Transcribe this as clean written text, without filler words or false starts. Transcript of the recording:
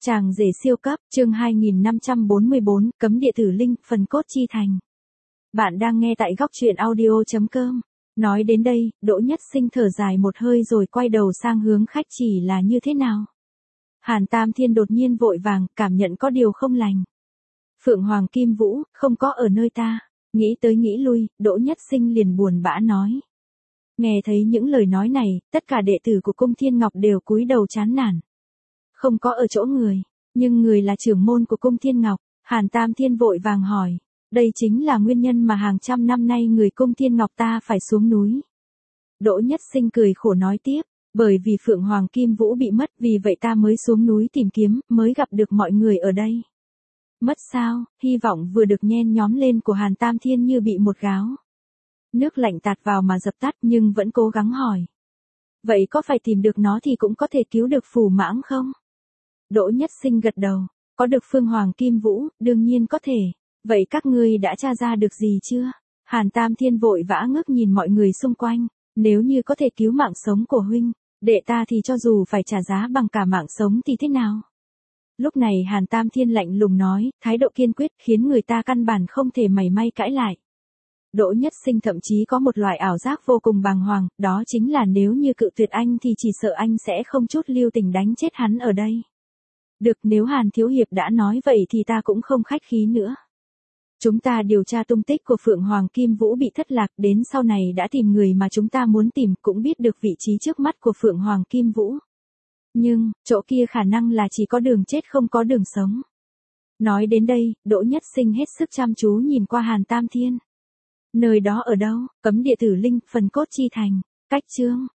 Chàng rể siêu cấp, chương 2544, cấm địa tử linh, phần cốt chi thành. Bạn đang nghe tại góc truyện audio.com. Nói đến đây, Đỗ Nhất Sinh thở dài một hơi rồi quay đầu sang hướng khách chỉ là như thế nào. Hàn Tam Thiên đột nhiên vội vàng, cảm nhận có điều không lành. Phượng Hoàng Kim Vũ, không có ở nơi ta. Nghĩ tới nghĩ lui, Đỗ Nhất Sinh liền buồn bã nói. Nghe thấy những lời nói này, tất cả đệ tử của cung Thiên Ngọc đều cúi đầu chán nản. Không có ở chỗ người, nhưng người là trưởng môn của cung Thiên Ngọc. Hàn Tam Thiên vội vàng hỏi, đây chính là nguyên nhân mà hàng trăm năm nay người cung Thiên Ngọc ta phải xuống núi. Đỗ Nhất Sinh cười khổ nói tiếp, bởi vì Phượng Hoàng Kim Vũ bị mất, vì vậy ta mới xuống núi tìm kiếm, mới gặp được mọi người ở đây. Mất sao? Hy vọng vừa được nhen nhóm lên của Hàn Tam Thiên như bị một gáo nước lạnh tạt vào mà dập tắt, nhưng vẫn cố gắng hỏi. Vậy có phải tìm được nó thì cũng có thể cứu được Phù Mãng không? Đỗ Nhất Sinh gật đầu, có được Phương Hoàng Kim Vũ, đương nhiên có thể. Vậy các ngươi đã tra ra được gì chưa? Hàn Tam Thiên vội vã ngước nhìn mọi người xung quanh, nếu như có thể cứu mạng sống của huynh, đệ ta thì cho dù phải trả giá bằng cả mạng sống thì thế nào? Lúc này Hàn Tam Thiên lạnh lùng nói, thái độ kiên quyết khiến người ta căn bản không thể mảy may cãi lại. Đỗ Nhất Sinh thậm chí có một loại ảo giác vô cùng bàng hoàng, đó chính là nếu như cự tuyệt anh thì chỉ sợ anh sẽ không chút lưu tình đánh chết hắn ở đây. Được, nếu Hàn Thiếu Hiệp đã nói vậy thì ta cũng không khách khí nữa. Chúng ta điều tra tung tích của Phượng Hoàng Kim Vũ bị thất lạc, đến sau này đã tìm người mà chúng ta muốn tìm, cũng biết được vị trí trước mắt của Phượng Hoàng Kim Vũ. Nhưng, chỗ kia khả năng là chỉ có đường chết không có đường sống. Nói đến đây, Đỗ Nhất Sinh hết sức chăm chú nhìn qua Hàn Tam Thiên. Nơi đó ở đâu? Cấm địa tử linh, phần cốt chi thành. Cách chương.